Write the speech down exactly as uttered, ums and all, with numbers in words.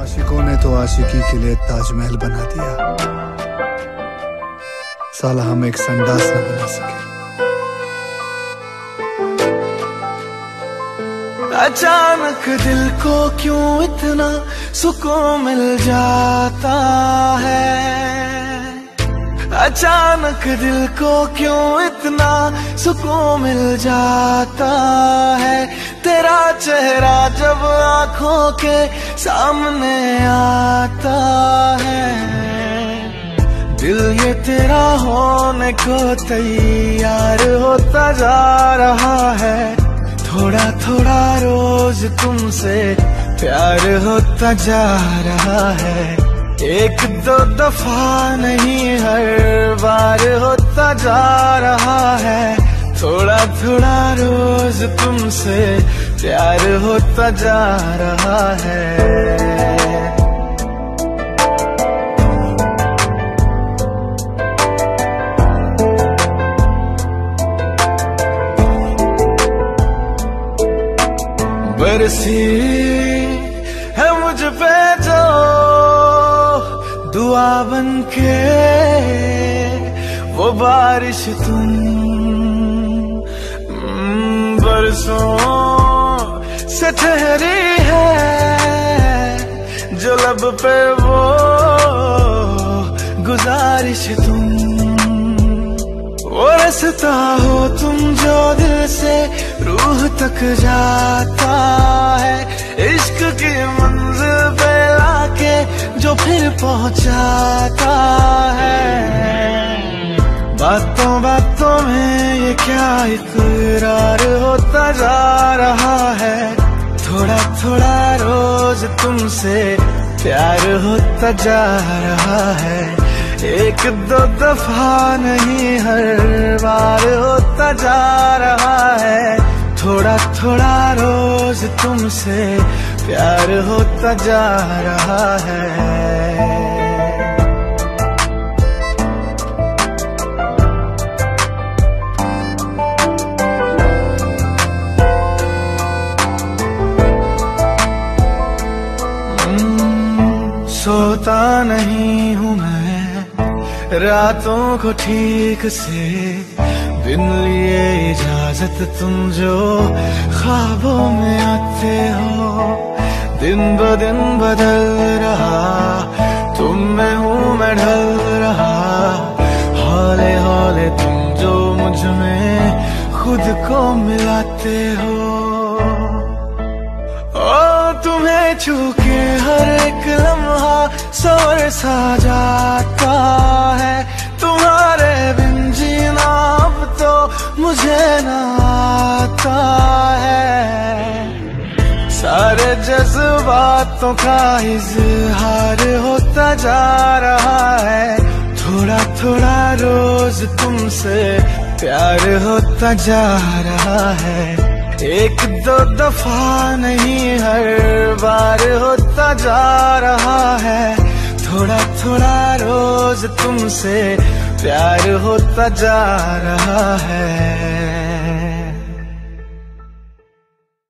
आशिकों ने तो आशिकी के लिए ताजमहल बना दिया, साला हम एक संडास न बना सके। अचानक दिल को क्यों इतना सुकून मिल जाता है, अचानक दिल को क्यों इतना सुकून मिल जाता है। तेरा चेहरा जब आंखों के सामने आता है, दिल ये तेरा होने को तैयार होता जा रहा है। थोड़ा थोड़ा रोज तुमसे प्यार होता जा रहा है, एक दो दफा नहीं हर बार होता जा रहा है। थोड़ा थोड़ा रोज तुमसे प्यार होता जा रहा है। बरसी है मुझ पे जो दुआ बन के वो बारिश तुम, बरसों से ठहरी है जो लब पे वो गुजारिश तुम। वो रास्ता हो तुम जो दिल से रूह तक जाता है, इश्क की मंजिल पे लाके जो फिर पहुंचाता है। बातों बातों में ये क्या इकरार होता जा रहा है, थोड़ा थोड़ा रोज तुमसे प्यार होता जा रहा है। एक दो दफा नहीं हर बार होता जा रहा है, थोड़ा थोड़ा रोज तुमसे प्यार होता जा रहा है। सोता नहीं हूँ मैं रातों को ठीक से, बिन लिए इजाजत तुम जो ख्वाबों में आते हो। दिन ब दिन बदल रहा तुम में हूँ मैं ढल रहा, हौले हौले तुम जो मुझ में खुद को मिलाते हो। ओ तुम्हें छू के हर एक लम्हा सवर सा जाता है, तुम्हारे बिन जीना अब तो मुझे ना आता है। सारे जज्बातों का इजहार होता जा रहा है, थोड़ा थोड़ा रोज तुमसे प्यार होता जा रहा है। एक दो दफा नहीं हर बार होता जा रहा है, थोड़ा थोड़ा रोज तुमसे प्यार होता जा रहा है।